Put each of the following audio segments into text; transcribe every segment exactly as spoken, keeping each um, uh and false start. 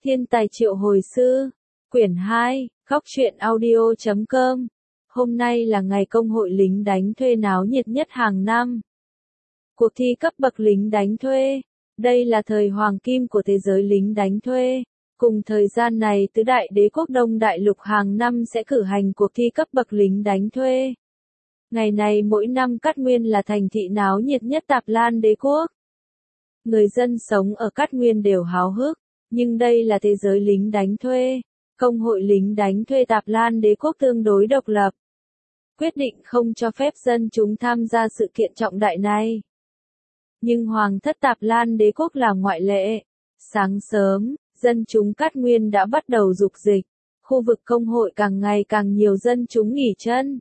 Thiên tài triệu hồi sư, quyển hai, góc truyện audio chấm com. Hôm nay là ngày công hội lính đánh thuê náo nhiệt nhất hàng năm. Cuộc thi cấp bậc lính đánh thuê. Đây là thời hoàng kim của thế giới lính đánh thuê. Cùng thời gian này tứ đại đế quốc Đông Đại Lục hàng năm sẽ cử hành cuộc thi cấp bậc lính đánh thuê. Ngày này mỗi năm Cát Nguyên là thành thị náo nhiệt nhất Tạp Lan đế quốc. Người dân sống ở Cát Nguyên đều háo hức, nhưng đây là thế giới lính đánh thuê. Công hội lính đánh thuê Tạp Lan đế quốc tương đối độc lập. Quyết định không cho phép dân chúng tham gia sự kiện trọng đại này. Nhưng Hoàng thất Tạp Lan đế quốc là ngoại lệ. Sáng sớm, dân chúng Cát Nguyên đã bắt đầu dục dịch. Khu vực công hội càng ngày càng nhiều dân chúng nghỉ chân.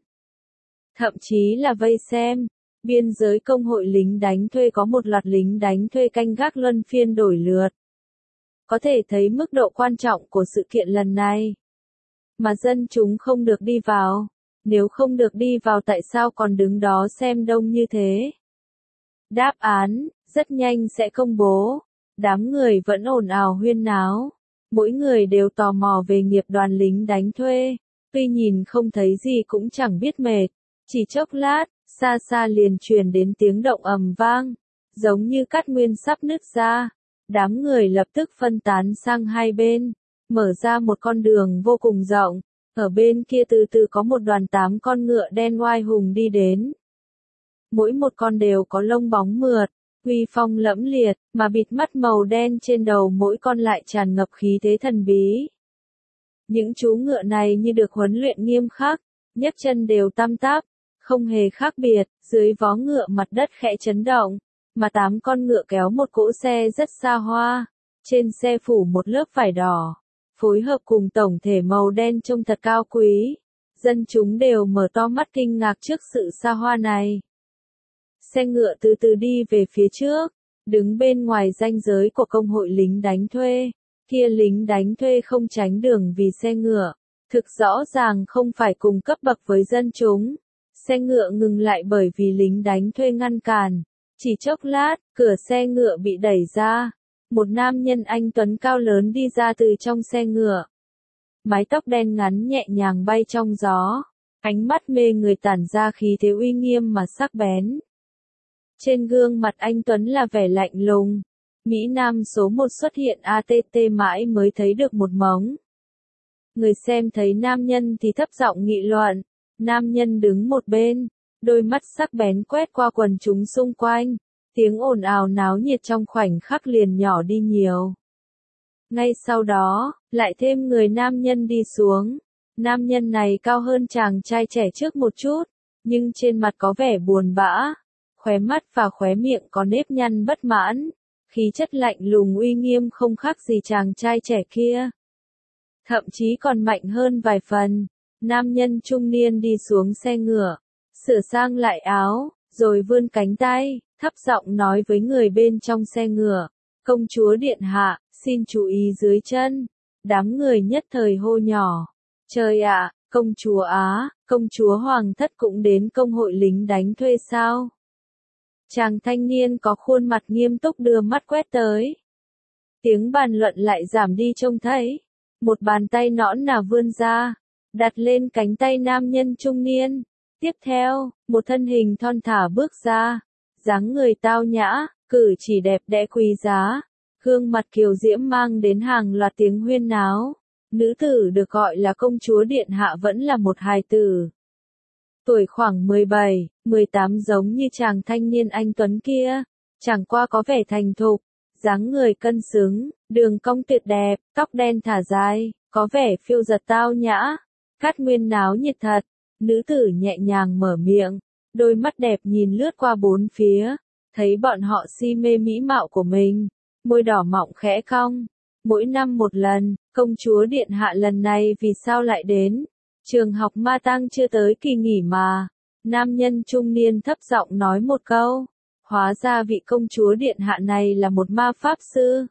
Thậm chí là vây xem. Biên giới công hội lính đánh thuê có một loạt lính đánh thuê canh gác luân phiên đổi lượt. Có thể thấy mức độ quan trọng của sự kiện lần này. Mà dân chúng không được đi vào. Nếu không được đi vào tại sao còn đứng đó xem đông như thế? Đáp án, rất nhanh sẽ công bố. Đám người vẫn ồn ào huyên náo. Mỗi người đều tò mò về nghiệp đoàn lính đánh thuê. Tuy nhìn không thấy gì cũng chẳng biết mệt. Chỉ chốc lát, xa xa liền truyền đến tiếng động ầm vang. Giống như Cát Nguyên sắp nứt ra. Đám người lập tức phân tán sang hai bên. Mở ra một con đường vô cùng rộng. Ở bên kia từ từ có một đoàn tám con ngựa đen oai hùng đi đến. Mỗi một con đều có lông bóng mượt, uy phong lẫm liệt, mà bịt mắt màu đen trên đầu mỗi con lại tràn ngập khí thế thần bí. Những chú ngựa này như được huấn luyện nghiêm khắc, nhấc chân đều tăm tắp, không hề khác biệt, dưới vó ngựa mặt đất khẽ chấn động, mà tám con ngựa kéo một cỗ xe rất xa hoa, trên xe phủ một lớp vải đỏ. Phối hợp cùng tổng thể màu đen trông thật cao quý. Dân chúng đều mở to mắt kinh ngạc trước sự xa hoa này. Xe ngựa từ từ đi về phía trước, đứng bên ngoài ranh giới của công hội lính đánh thuê. Kia lính đánh thuê không tránh đường vì xe ngựa. Thực rõ ràng không phải cùng cấp bậc với dân chúng. Xe ngựa ngừng lại bởi vì lính đánh thuê ngăn cản. Chỉ chốc lát, cửa xe ngựa bị đẩy ra. Một nam nhân anh tuấn cao lớn đi ra từ trong xe ngựa. Mái tóc đen ngắn nhẹ nhàng bay trong gió. Ánh mắt mê người tản ra khí thế uy nghiêm mà sắc bén. Trên gương mặt anh tuấn là vẻ lạnh lùng. Mỹ Nam số một xuất hiện a tê tê mãi mới thấy được một mống. Người xem thấy nam nhân thì thấp giọng nghị luận. Nam nhân đứng một bên. Đôi mắt sắc bén quét qua quần chúng xung quanh. Tiếng ồn ào náo nhiệt trong khoảnh khắc liền nhỏ đi nhiều. Ngay sau đó, lại thêm người nam nhân đi xuống. Nam nhân này cao hơn chàng trai trẻ trước một chút, nhưng trên mặt có vẻ buồn bã. Khóe mắt và khóe miệng có nếp nhăn bất mãn. Khí chất lạnh lùng uy nghiêm không khác gì chàng trai trẻ kia. Thậm chí còn mạnh hơn vài phần. Nam nhân trung niên đi xuống xe ngựa, sửa sang lại áo, rồi vươn cánh tay. Thấp giọng nói với người bên trong xe ngựa, công chúa điện hạ, xin chú ý dưới chân. Đám người nhất thời hô nhỏ, trời ạ, công chúa Á, công chúa Hoàng thất cũng đến công hội lính đánh thuê sao? Chàng thanh niên có khuôn mặt nghiêm túc đưa mắt quét tới. Tiếng bàn luận lại giảm đi trông thấy. Một bàn tay nõn nà vươn ra, đặt lên cánh tay nam nhân trung niên. Tiếp theo, một thân hình thon thả bước ra. Dáng người tao nhã, cử chỉ đẹp đẽ quý giá, gương mặt kiều diễm mang đến hàng loạt tiếng huyên náo. Nữ tử được gọi là công chúa điện hạ vẫn là một hài tử. Tuổi khoảng mười bảy, mười tám giống như chàng thanh niên anh tuấn kia, chẳng qua có vẻ thành thục, dáng người cân xứng, đường cong tuyệt đẹp, tóc đen thả dài, có vẻ phiêu giật tao nhã. Cát Nguyên náo nhiệt thật, nữ tử nhẹ nhàng mở miệng. Đôi mắt đẹp nhìn lướt qua bốn phía, thấy bọn họ si mê mỹ mạo của mình, môi đỏ mọng khẽ cong. Mỗi năm một lần, công chúa điện hạ lần này vì sao lại đến? Trường học Ma Tang chưa tới kỳ nghỉ mà. Nam nhân trung niên thấp giọng nói một câu. Hóa ra vị công chúa điện hạ này là một ma pháp sư.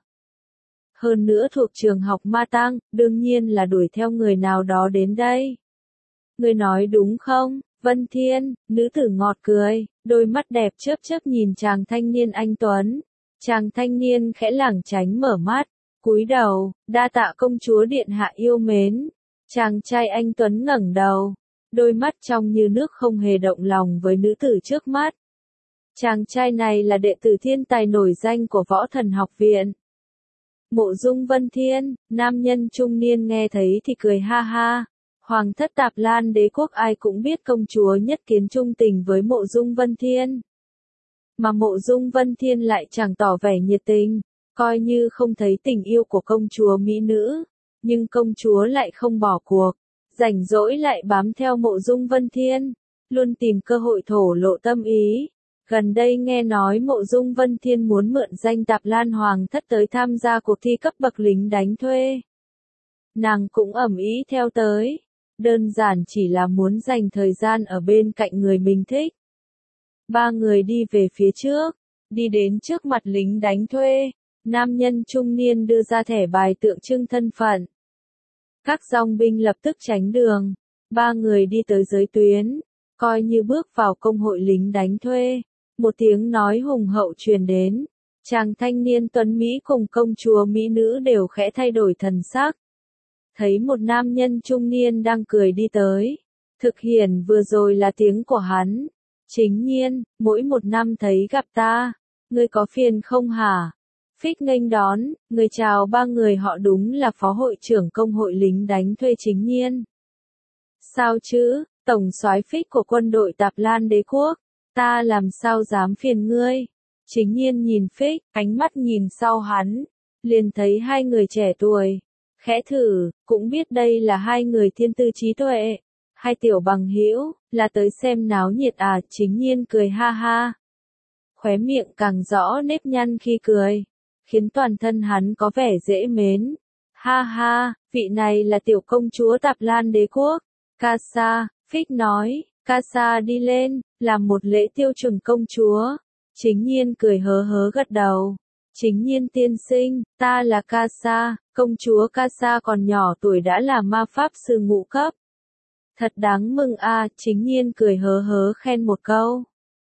Hơn nữa thuộc trường học Ma Tang, đương nhiên là đuổi theo người nào đó đến đây. Người nói đúng không? Vân Thiên, nữ tử ngọt cười, đôi mắt đẹp chớp chớp nhìn chàng thanh niên anh tuấn. Chàng thanh niên khẽ lảng tránh mở mắt, Cúi đầu, đa tạ công chúa điện hạ yêu mến. Chàng trai anh tuấn ngẩng đầu, đôi mắt trong như nước không hề động lòng với nữ tử trước mắt. Chàng trai này là đệ tử thiên tài nổi danh của Võ Thần Học Viện. Mộ Dung Vân Thiên, nam nhân trung niên nghe thấy thì cười ha ha. Hoàng thất Tạp Lan đế quốc ai cũng biết công chúa nhất kiến trung tình với Mộ Dung Vân Thiên. Mà Mộ Dung Vân Thiên lại chẳng tỏ vẻ nhiệt tình, coi như không thấy tình yêu của công chúa mỹ nữ. Nhưng công chúa lại không bỏ cuộc, rảnh rỗi lại bám theo Mộ Dung Vân Thiên, luôn tìm cơ hội thổ lộ tâm ý. Gần đây nghe nói Mộ Dung Vân Thiên muốn mượn danh Tạp Lan Hoàng thất tới tham gia cuộc thi cấp bậc lính đánh thuê. Nàng cũng ầm ĩ theo tới, đơn giản chỉ là muốn dành thời gian ở bên cạnh người mình thích. Ba người đi về phía trước, đi đến trước mặt lính đánh thuê, nam nhân trung niên đưa ra thẻ bài tượng trưng thân phận. Các dòng binh lập tức tránh đường, ba người đi tới giới tuyến, coi như bước vào công hội lính đánh thuê. Một tiếng nói hùng hậu truyền đến, chàng thanh niên tuấn Mỹ cùng công chúa Mỹ nữ đều khẽ thay đổi thần sắc. Thấy một nam nhân trung niên đang cười đi tới, thực hiển vừa rồi là tiếng của hắn. Chính nhiên, mỗi một năm thấy gặp ta, ngươi có phiền không hả? Phích nghênh đón, người chào ba người họ đúng là phó hội trưởng công hội lính đánh thuê Chính Nhiên. Sao chứ, tổng soái Phích của quân đội Tạp Lan đế quốc, ta làm sao dám phiền ngươi? Chính Nhiên nhìn Phích, ánh mắt nhìn sau hắn, liền thấy hai người trẻ tuổi, khẽ thử, cũng biết đây là hai người thiên tư trí tuệ, hai tiểu bằng hữu, là tới xem náo nhiệt à? Chính Nhiên cười ha ha, khóe miệng càng rõ nếp nhăn khi cười, khiến toàn thân hắn có vẻ dễ mến. Ha ha, vị này là tiểu công chúa Tạp Lan đế quốc, Casa. Phích nói, Casa đi lên, làm một lễ tiêu chuẩn công chúa. Chính Nhiên cười hớ hớ gật đầu. Chính Nhiên tiên sinh, ta là Casa, công chúa Casa còn nhỏ tuổi đã là ma pháp sư ngũ cấp. Thật đáng mừng a, Chính Nhiên cười hớ hớ khen một câu.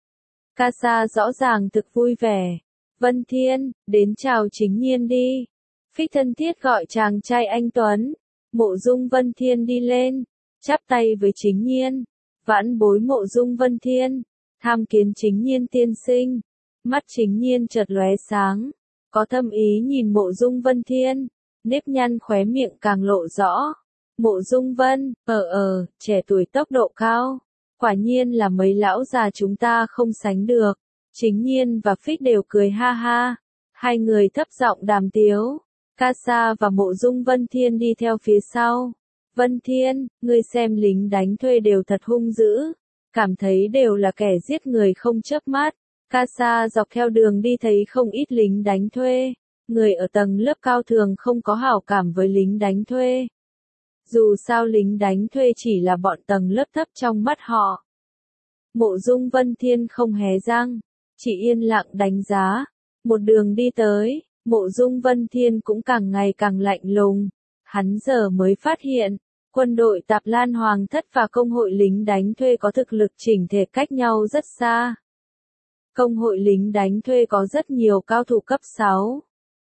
Casa rõ ràng thực vui vẻ. Vân Thiên, đến chào Chính Nhiên đi. Phích thân thiết gọi chàng trai anh tuấn. Mộ Dung Vân Thiên đi lên, chắp tay với Chính Nhiên. Vãn bối Mộ Dung Vân Thiên, tham kiến Chính Nhiên tiên sinh. Mắt Chính Nhiên chợt lóe sáng, có thâm ý nhìn Mộ Dung Vân Thiên, nếp nhăn khóe miệng càng lộ rõ. Mộ Dung Vân, ờ ờ, trẻ tuổi tốc độ cao, quả nhiên là mấy lão già chúng ta không sánh được. Chính Nhiên và Phích đều cười ha ha, hai người thấp giọng đàm tiếu. Casa và Mộ Dung Vân Thiên đi theo phía sau. Vân Thiên, ngươi xem lính đánh thuê đều thật hung dữ, cảm thấy đều là kẻ giết người không chớp mắt. Casa dọc theo đường đi thấy không ít lính đánh thuê, người ở tầng lớp cao thường không có hảo cảm với lính đánh thuê. Dù sao lính đánh thuê chỉ là bọn tầng lớp thấp trong mắt họ. Mộ Dung Vân Thiên không hé răng, chỉ yên lặng đánh giá. Một đường đi tới, Mộ Dung Vân Thiên cũng càng ngày càng lạnh lùng. Hắn giờ mới phát hiện, quân đội Tạp Lan Hoàng thất và công hội lính đánh thuê có thực lực chỉnh thể cách nhau rất xa. Công hội lính đánh thuê có rất nhiều cao thủ cấp sáu,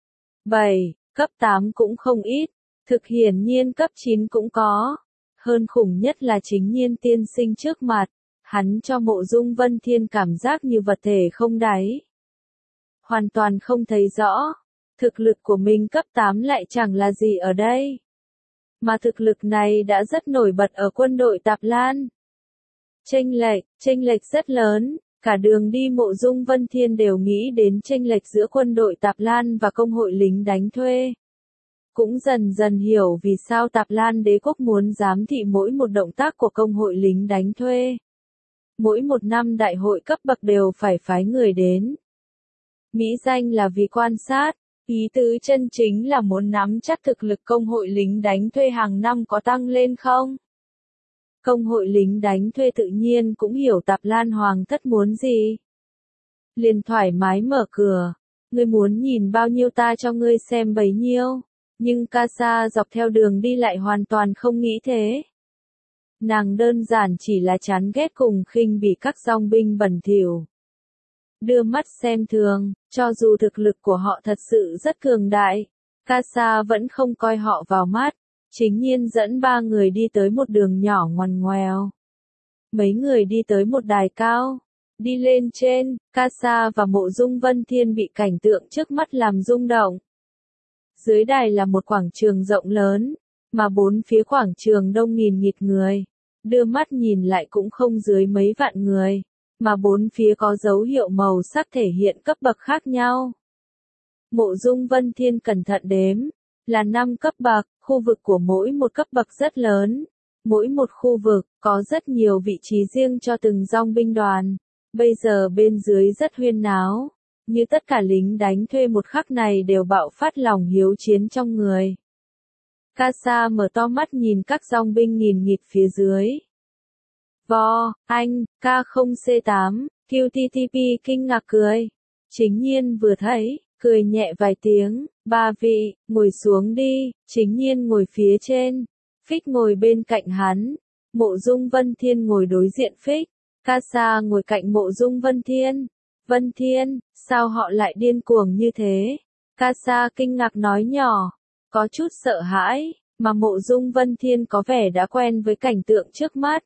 bảy, cấp tám cũng không ít, thực hiển nhiên cấp chín cũng có. Hơn khủng nhất là Chính Nhiên tiên sinh trước mặt, hắn cho Mộ Dung Vân Thiên cảm giác như vật thể không đáy. Hoàn toàn không thấy rõ, thực lực của mình cấp tám lại chẳng là gì ở đây. Mà thực lực này đã rất nổi bật ở quân đội Tạp Lan. Chênh lệch, chênh lệch rất lớn, cả đường đi Mộ Dung Vân Thiên đều nghĩ đến chênh lệch giữa quân đội Tạp Lan và công hội lính đánh thuê. Cũng dần dần hiểu vì sao Tạp Lan đế quốc muốn giám thị mỗi một động tác của công hội lính đánh thuê. Mỗi một năm đại hội cấp bậc đều phải phái người đến. Mỹ danh là vì quan sát, ý tứ chân chính là muốn nắm chắc thực lực công hội lính đánh thuê hàng năm có tăng lên không. Công hội lính đánh thuê tự nhiên cũng hiểu Tạp Lan Hoàng thất muốn gì. Liền thoải mái mở cửa, ngươi muốn nhìn bao nhiêu ta cho ngươi xem bấy nhiêu. Nhưng Casa dọc theo đường đi lại hoàn toàn không nghĩ thế. Nàng đơn giản chỉ là chán ghét cùng khinh bỉ các dòng binh bẩn thỉu. Đưa mắt xem thường, cho dù thực lực của họ thật sự rất cường đại, Casa vẫn không coi họ vào mắt, Chính Nhiên dẫn ba người đi tới một đường nhỏ ngoằn ngoèo. Mấy người đi tới một đài cao, đi lên trên, Casa và Mộ Dung Vân Thiên bị cảnh tượng trước mắt làm rung động. Dưới đài là một quảng trường rộng lớn, mà bốn phía quảng trường đông nghìn nghịt người, đưa mắt nhìn lại cũng không dưới mấy vạn người, mà bốn phía có dấu hiệu màu sắc thể hiện cấp bậc khác nhau. Mộ Dung Vân Thiên cẩn thận đếm, là năm cấp bậc, khu vực của mỗi một cấp bậc rất lớn. Mỗi một khu vực, có rất nhiều vị trí riêng cho từng dòng binh đoàn. Bây giờ bên dưới rất huyên náo, như tất cả lính đánh thuê một khắc này đều bạo phát lòng hiếu chiến trong người. Casa mở to mắt nhìn các dòng binh nghìn nghịt phía dưới. Vo, anh, K không C tám, Q T T P kinh ngạc cười. Chính Nhiên vừa thấy, cười nhẹ vài tiếng, ba vị, ngồi xuống đi, Chính Nhiên ngồi phía trên. Phích ngồi bên cạnh hắn, Mộ Dung Vân Thiên ngồi đối diện Phích, Casa ngồi cạnh Mộ Dung Vân Thiên. Vân Thiên, sao họ lại điên cuồng như thế? Casa kinh ngạc nói nhỏ, có chút sợ hãi, mà Mộ Dung Vân Thiên có vẻ đã quen với cảnh tượng trước mắt.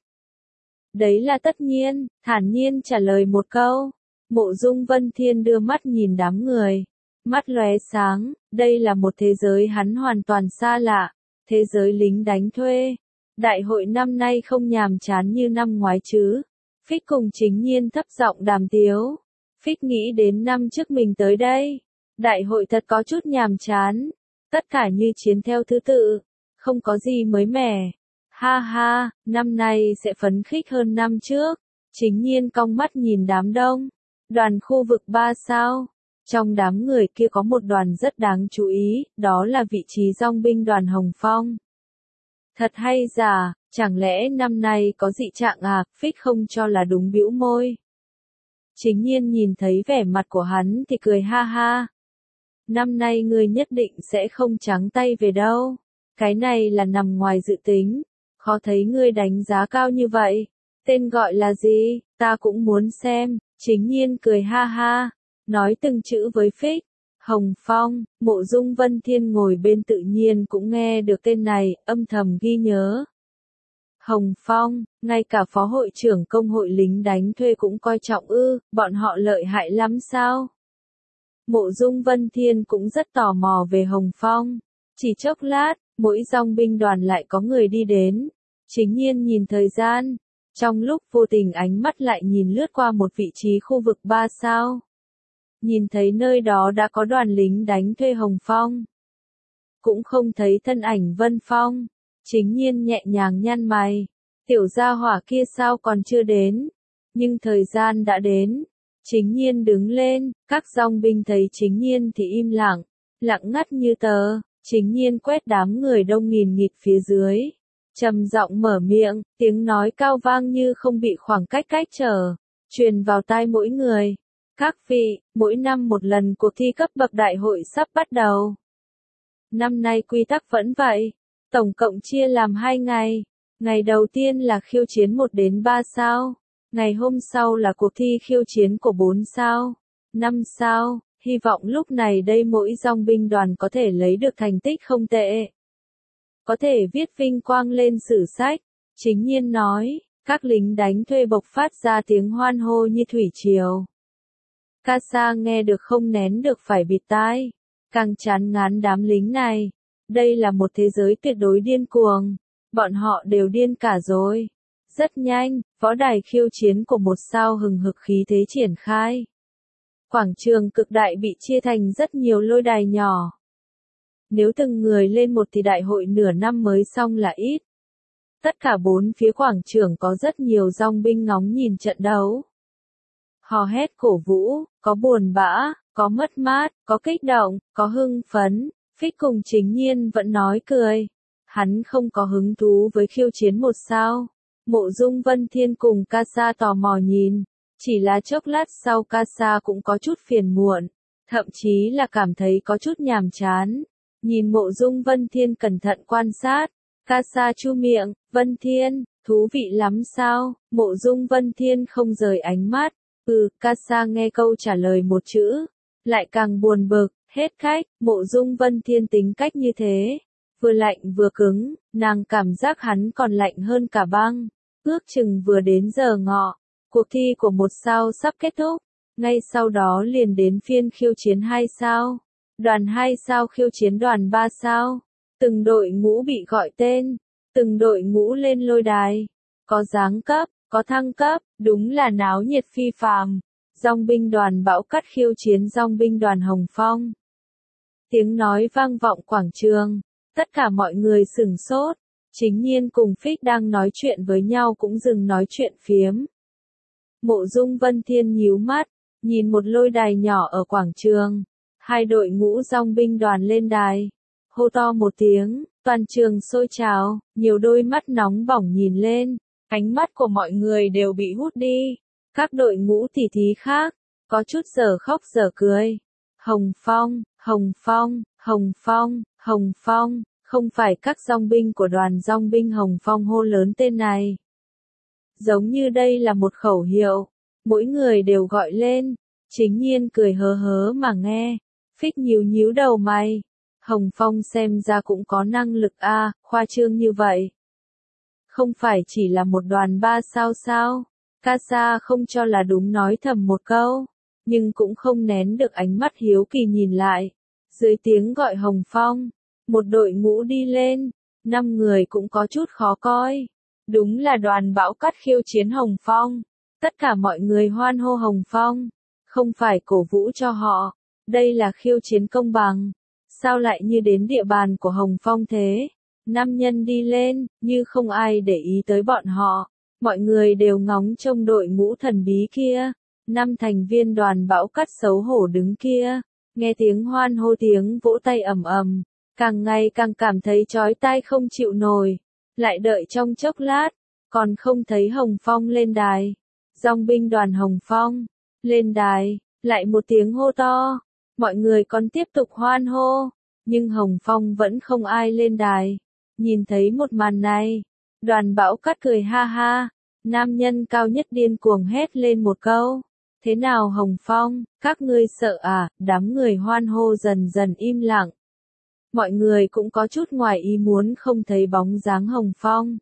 Đấy là tất nhiên, thản nhiên trả lời một câu. Mộ Dung Vân Thiên đưa mắt nhìn đám người, mắt lóe sáng, đây là một thế giới hắn hoàn toàn xa lạ. Thế giới lính đánh thuê. Đại hội năm nay không nhàm chán như năm ngoái chứ. Phích cùng Chính Nhiên thấp giọng đàm tiếu. Phích nghĩ đến năm trước mình tới đây. Đại hội thật có chút nhàm chán. Tất cả như chiến theo thứ tự. Không có gì mới mẻ. Ha ha, năm nay sẽ phấn khích hơn năm trước. Chính Nhiên cong mắt nhìn đám đông. Đoàn khu vực ba sao. Trong đám người kia có một đoàn rất đáng chú ý, đó là vị trí dòng binh đoàn Hồng Phong. Thật hay giả, chẳng lẽ năm nay có dị trạng à? Phích không cho là đúng, bĩu môi. Chính Nhiên nhìn thấy vẻ mặt của hắn thì cười ha ha. Năm nay ngươi nhất định sẽ không trắng tay về đâu. Cái này là nằm ngoài dự tính. Khó thấy ngươi đánh giá cao như vậy. Tên gọi là gì? Ta cũng muốn xem. Chính Nhiên cười ha ha. Nói từng chữ với Phích. Hồng Phong, Mộ Dung Vân Thiên ngồi bên tự nhiên cũng nghe được tên này, âm thầm ghi nhớ. Hồng Phong, ngay cả phó hội trưởng công hội lính đánh thuê cũng coi trọng ư, bọn họ lợi hại lắm sao? Mộ Dung Vân Thiên cũng rất tò mò về Hồng Phong. Chỉ chốc lát, mỗi dòng binh đoàn lại có người đi đến. Chính Nhiên nhìn thời gian. Trong lúc vô tình ánh mắt lại nhìn lướt qua một vị trí khu vực ba sao. Nhìn thấy nơi đó đã có đoàn lính đánh thuê Hồng Phong. Cũng không thấy thân ảnh Vân Phong. Chính Nhiên nhẹ nhàng nhăn mày. Tiểu gia hỏa kia sao còn chưa đến. Nhưng thời gian đã đến. Chính Nhiên đứng lên. Các dòng binh thấy Chính Nhiên thì im lặng. Lặng ngắt như tờ. Chính Nhiên quét đám người đông nghìn nghịt phía dưới. Trầm giọng mở miệng. Tiếng nói cao vang như không bị khoảng cách cách trở. Truyền vào tai mỗi người. Các vị, mỗi năm một lần cuộc thi cấp bậc đại hội sắp bắt đầu. Năm nay quy tắc vẫn vậy. Tổng cộng chia làm hai ngày. Ngày đầu tiên là khiêu chiến một đến ba sao. Ngày hôm sau là cuộc thi khiêu chiến của bốn sao, năm sao. Hy vọng lúc này đây mỗi dòng binh đoàn có thể lấy được thành tích không tệ. Có thể viết vinh quang lên sử sách. Chính Nhiên nói, các lính đánh thuê bộc phát ra tiếng hoan hô như thủy triều. Casa nghe được không nén được phải bịt tai. Càng chán ngán đám lính này. Đây là một thế giới tuyệt đối điên cuồng. Bọn họ đều điên cả rồi. Rất nhanh, võ đài khiêu chiến của một sao hừng hực khí thế triển khai. Quảng trường cực đại bị chia thành rất nhiều lôi đài nhỏ. Nếu từng người lên một thì đại hội nửa năm mới xong là ít. Tất cả bốn phía quảng trường có rất nhiều dòng binh ngóng nhìn trận đấu. Hò hét cổ vũ, có buồn bã, có mất mát, có kích động, có hưng phấn. Phích cùng Chính Nhiên vẫn nói cười. Hắn không có hứng thú với khiêu chiến một sao. Mộ Dung Vân Thiên cùng Casa tò mò nhìn. Chỉ là chốc lát sau Casa cũng có chút phiền muộn. Thậm chí là cảm thấy có chút nhàm chán. Nhìn Mộ Dung Vân Thiên cẩn thận quan sát. Casa chu miệng, Vân Thiên, thú vị lắm sao? Mộ Dung Vân Thiên không rời ánh mắt. Ừ, Casa nghe câu trả lời một chữ. Lại càng buồn bực, Hết cách, Mộ Dung Vân Thiên tính cách như thế. Vừa lạnh vừa cứng, nàng cảm giác hắn còn lạnh hơn cả băng. Ước chừng vừa đến giờ ngọ, cuộc thi của một sao sắp kết thúc. Ngay sau đó liền đến phiên khiêu chiến hai sao. Đoàn hai sao khiêu chiến đoàn ba sao. Từng đội ngũ bị gọi tên, từng đội ngũ lên lôi đài. Có giáng cấp, có thăng cấp, đúng là náo nhiệt phi phàm. Dòng binh đoàn Bão Cắt khiêu chiến dòng binh đoàn Hồng Phong. Tiếng nói vang vọng quảng trường, tất cả mọi người sửng sốt. Chính Nhiên cùng Phích đang nói chuyện với nhau cũng dừng nói chuyện phiếm. Mộ Dung Vân Thiên nhíu mắt, nhìn một lôi đài nhỏ ở quảng trường. Hai đội ngũ dòng binh đoàn lên đài. Hô to một tiếng, toàn trường sôi trào, nhiều đôi mắt nóng bỏng nhìn lên. Ánh mắt của mọi người đều bị hút đi. Các đội ngũ tỉ thí khác, có chút giờ khóc giờ cười. Hồng Phong, Hồng Phong, Hồng Phong, Hồng Phong, không phải các dòng binh của đoàn dòng binh Hồng Phong hô lớn tên này. Giống như đây là một khẩu hiệu, mỗi người đều gọi lên. Chính Nhiên cười hớ hớ mà nghe. Phích nhíu nhíu đầu mày. Hồng Phong xem ra cũng có năng lực a, à, khoa trương như vậy. Không phải chỉ là một đoàn ba sao sao? Casa không cho là đúng nói thầm một câu, nhưng cũng không nén được ánh mắt hiếu kỳ nhìn lại. Dưới tiếng gọi Hồng Phong, một đội ngũ đi lên, năm người cũng có chút khó coi. Đúng là đoàn Bão Cắt khiêu chiến Hồng Phong. Tất cả mọi người hoan hô Hồng Phong, không phải cổ vũ cho họ, đây là khiêu chiến công bằng. Sao lại như đến địa bàn của Hồng Phong thế? Năm nhân đi lên, như không ai để ý tới bọn họ. Mọi người đều ngóng trông đội ngũ thần bí kia. Năm thành viên đoàn Bão Cắt xấu hổ đứng kia. Nghe tiếng hoan hô tiếng vỗ tay ầm ầm. Càng ngày càng cảm thấy chói tai không chịu nổi. Lại đợi trong chốc lát. Còn không thấy Hồng Phong lên đài. Dòng binh đoàn Hồng Phong. Lên đài. Lại một tiếng hô to. Mọi người còn tiếp tục hoan hô. Nhưng Hồng Phong vẫn không ai lên đài. Nhìn thấy một màn này. Đoàn Bão Cắt cười ha ha. Nam nhân cao nhất điên cuồng hét lên một câu. Thế nào Hồng Phong, các ngươi sợ à? Đám người hoan hô dần dần im lặng. Mọi người cũng có chút ngoài ý muốn không thấy bóng dáng Hồng Phong.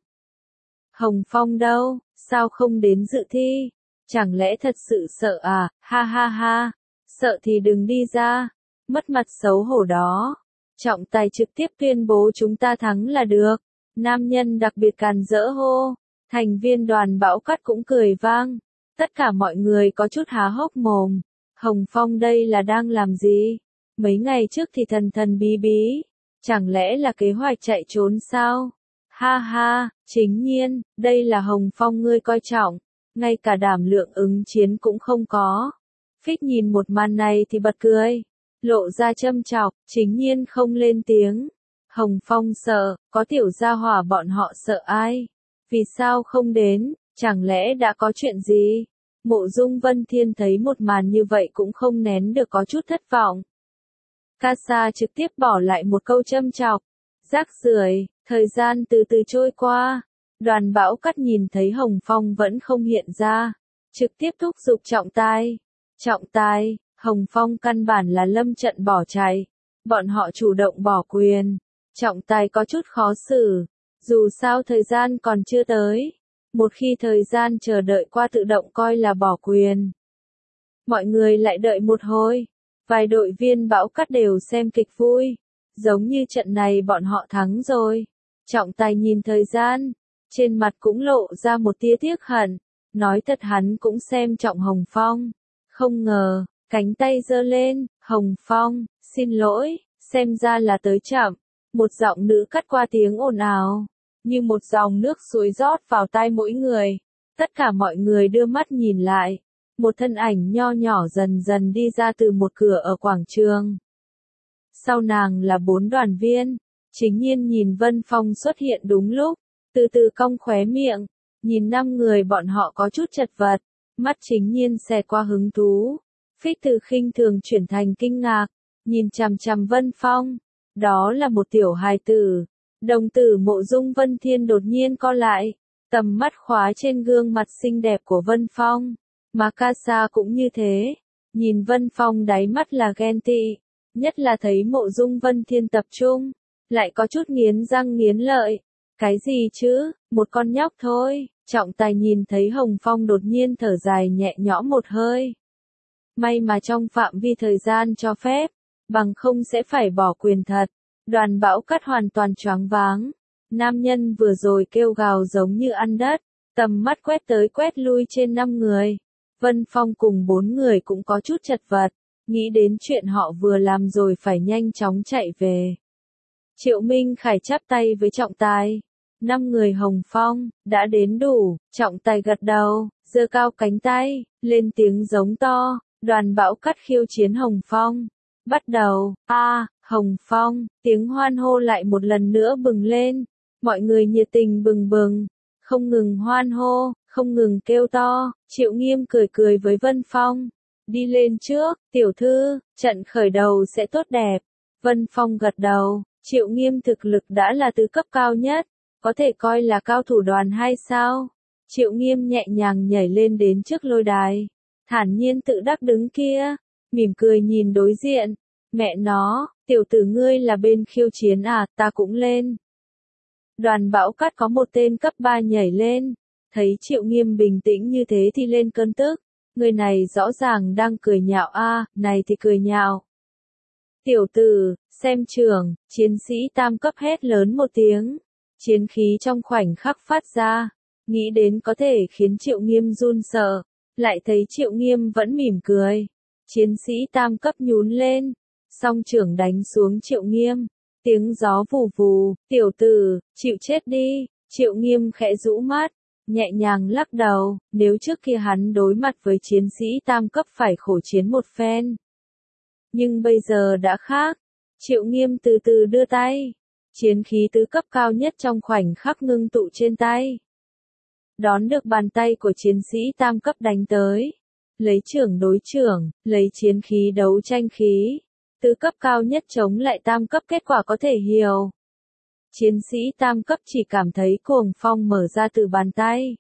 Hồng Phong đâu, sao không đến dự thi? Chẳng lẽ thật sự sợ à? Ha ha ha, sợ thì đừng đi ra. Mất mặt xấu hổ đó. Trọng tài trực tiếp tuyên bố chúng ta thắng là được. Nam nhân đặc biệt càn rỡ hô. Thành viên đoàn Bão Cắt cũng cười vang. Tất cả mọi người có chút há hốc mồm. Hồng Phong đây là đang làm gì? Mấy ngày trước thì thần thần bí bí. Chẳng lẽ là kế hoạch chạy trốn sao? Ha ha, Chính Nhiên, đây là Hồng Phong ngươi coi trọng. Ngay cả đảm lượng ứng chiến cũng không có. Phích nhìn một màn này thì bật cười. Lộ ra châm chọc, Chính Nhiên không lên tiếng. Hồng Phong sợ, có tiểu gia hỏa bọn họ sợ ai? Vì sao không đến, chẳng lẽ đã có chuyện gì? Mộ Dung Vân Thiên thấy một màn như vậy cũng không nén được có chút thất vọng. Casa trực tiếp bỏ lại một câu châm chọc. Rác rưởi, thời gian từ từ trôi qua. Đoàn Bão Cắt nhìn thấy Hồng Phong vẫn không hiện ra. Trực tiếp thúc giục trọng tài. Trọng tài, Hồng Phong căn bản là lâm trận bỏ chạy. Bọn họ chủ động bỏ quyền. Trọng tài có chút khó xử. Dù sao thời gian còn chưa tới. Một khi thời gian chờ đợi qua tự động coi là bỏ quyền. Mọi người lại đợi một hồi. Vài đội viên Bão Cắt đều xem kịch vui. Giống như trận này bọn họ thắng rồi. Trọng tài nhìn thời gian. Trên mặt cũng lộ ra một tia tiếc hận. Nói thật hắn cũng xem trọng Hồng Phong. Không ngờ, cánh tay giơ lên. Hồng Phong, xin lỗi, xem ra là tới chậm. Một giọng nữ cắt qua tiếng ồn ào. Như một dòng nước suối rót vào tai mỗi người. Tất cả mọi người đưa mắt nhìn lại. Một thân ảnh nho nhỏ dần dần đi ra từ một cửa ở quảng trường. Sau nàng là bốn đoàn viên. Chính Nhiên nhìn Vân Phong xuất hiện đúng lúc. Từ từ cong khóe miệng. Nhìn năm người bọn họ có chút chật vật. Mắt Chính Nhiên xẹt qua hứng thú. Phích từ khinh thường chuyển thành kinh ngạc. Nhìn chằm chằm Vân Phong. Đó là một tiểu hài tử. Đồng tử Mộ Dung Vân Thiên đột nhiên co lại. Tầm mắt khóa trên gương mặt xinh đẹp của Vân Phong. Mà Casa cũng như thế. Nhìn Vân Phong đáy mắt là ghen tị. nhất là thấy Mộ Dung Vân Thiên tập trung, lại có chút nghiến răng nghiến lợi. Cái gì chứ, một con nhóc thôi. Trọng Tài nhìn thấy Hồng Phong đột nhiên thở dài nhẹ nhõm một hơi. May mà trong phạm vi thời gian cho phép, bằng không sẽ phải bỏ quyền thật. Đoàn Bảo Cát hoàn toàn choáng váng. Nam nhân vừa rồi kêu gào giống như ăn đất, tầm mắt quét tới quét lui trên năm người. Vân Phong cùng bốn người cũng có chút chật vật, nghĩ đến chuyện họ vừa làm rồi phải nhanh chóng chạy về. Triệu Minh Khải chắp tay với Trọng Tài. Năm người Hồng Phong, đã đến đủ. Trọng Tài gật đầu, giơ cao cánh tay, lên tiếng giống to. Đoàn Bảo Cát khiêu chiến Hồng Phong. Bắt đầu, a à, Hồng Phong, tiếng hoan hô lại một lần nữa bừng lên. Mọi người nhiệt tình bừng bừng, không ngừng hoan hô, không ngừng kêu to. Triệu Nghiêm cười cười với Vân Phong. Đi lên trước, tiểu thư, trận khởi đầu sẽ tốt đẹp. Vân Phong gật đầu, Triệu Nghiêm thực lực đã là tứ cấp cao nhất, có thể coi là cao thủ đoàn hay sao? Triệu Nghiêm nhẹ nhàng nhảy lên đến trước lôi đài, thản nhiên tự đắc đứng kia, mỉm cười nhìn đối diện. Mẹ nó, tiểu tử ngươi là bên khiêu chiến à, ta cũng lên. Đoàn Bảo Cát có một tên cấp ba nhảy lên, thấy Triệu Nghiêm bình tĩnh như thế thì lên cơn tức. Người này rõ ràng đang cười nhạo a, à, này thì cười nhạo. Tiểu tử, xem trường, chiến sĩ tam cấp hét lớn một tiếng. Chiến khí trong khoảnh khắc phát ra, nghĩ đến có thể khiến Triệu Nghiêm run sợ, lại thấy Triệu Nghiêm vẫn mỉm cười. Chiến sĩ tam cấp nhún lên, song trưởng đánh xuống Triệu Nghiêm. Tiếng gió vù vù, tiểu tử, chịu chết đi. Triệu Nghiêm khẽ rũ mắt, nhẹ nhàng lắc đầu, nếu trước kia hắn đối mặt với chiến sĩ tam cấp phải khổ chiến một phen. Nhưng bây giờ đã khác. Triệu Nghiêm từ từ đưa tay, chiến khí tứ cấp cao nhất trong khoảnh khắc ngưng tụ trên tay. Đón được bàn tay của chiến sĩ tam cấp đánh tới. Lấy trưởng đối trưởng, lấy chiến khí đấu tranh khí. Tứ cấp cao nhất chống lại tam cấp, kết quả có thể hiểu. Chiến sĩ tam cấp chỉ cảm thấy cuồng phong mở ra từ bàn tay.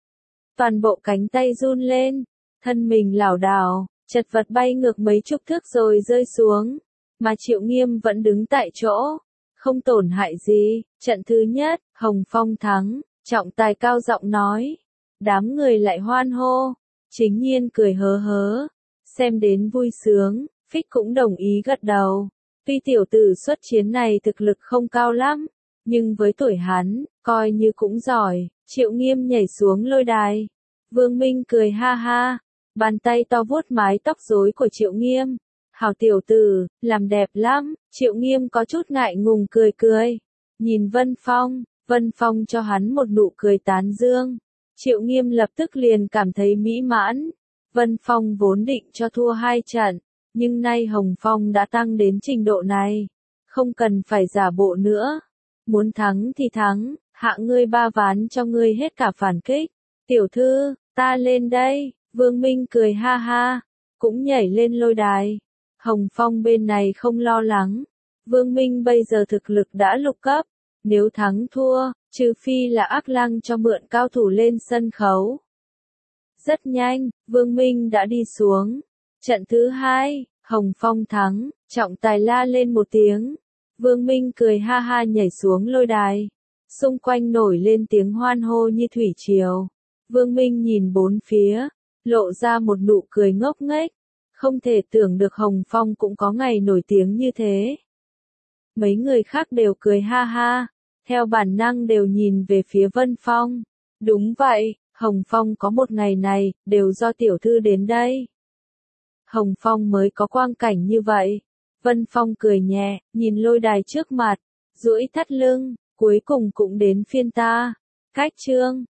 Toàn bộ cánh tay run lên, thân mình lảo đảo, chật vật bay ngược mấy chục thước rồi rơi xuống. Mà Triệu Nghiêm vẫn đứng tại chỗ, không tổn hại gì. Trận thứ nhất, Hồng Phong thắng, Trọng Tài cao giọng nói. Đám người lại hoan hô, Chính Nhiên cười hớ hớ, xem đến vui sướng. Phích cũng đồng ý gật đầu. Tuy tiểu tử xuất chiến này thực lực không cao lắm, nhưng với tuổi hắn, coi như cũng giỏi. Triệu Nghiêm nhảy xuống lôi đài. Vương Minh cười ha ha, bàn tay to vuốt mái tóc rối của Triệu Nghiêm. Hảo tiểu tử, làm đẹp lắm. Triệu Nghiêm có chút ngại ngùng cười cười. Nhìn Vân Phong, Vân Phong cho hắn một nụ cười tán dương. Triệu Nghiêm lập tức liền cảm thấy mỹ mãn. Vân Phong vốn định cho thua hai trận, nhưng nay Hồng Phong đã tăng đến trình độ này, không cần phải giả bộ nữa. Muốn thắng thì thắng, hạ ngươi ba ván cho ngươi hết cả phản kích. Tiểu thư, ta lên đây. Vương Minh cười ha ha, cũng nhảy lên lôi đài. Hồng Phong bên này không lo lắng. Vương Minh bây giờ thực lực đã lục cấp, nếu thắng thua, trừ phi là Ác Lăng cho mượn cao thủ lên sân khấu. Rất nhanh, Vương Minh đã đi xuống. Trận thứ hai, Hồng Phong thắng, Trọng Tài la lên một tiếng. Vương Minh cười ha ha nhảy xuống lôi đài. Xung quanh nổi lên tiếng hoan hô như thủy triều. Vương Minh nhìn bốn phía, lộ ra một nụ cười ngốc nghếch. Không thể tưởng được Hồng Phong cũng có ngày nổi tiếng như thế. Mấy người khác đều cười ha ha, theo bản năng đều nhìn về phía Vân Phong. Đúng vậy, Hồng Phong có một ngày này, đều do tiểu thư đến đây. Hồng Phong mới có quang cảnh như vậy. Vân Phong cười nhẹ, nhìn lôi đài trước mặt, duỗi thắt lưng, cuối cùng cũng đến phiên ta. Cách chương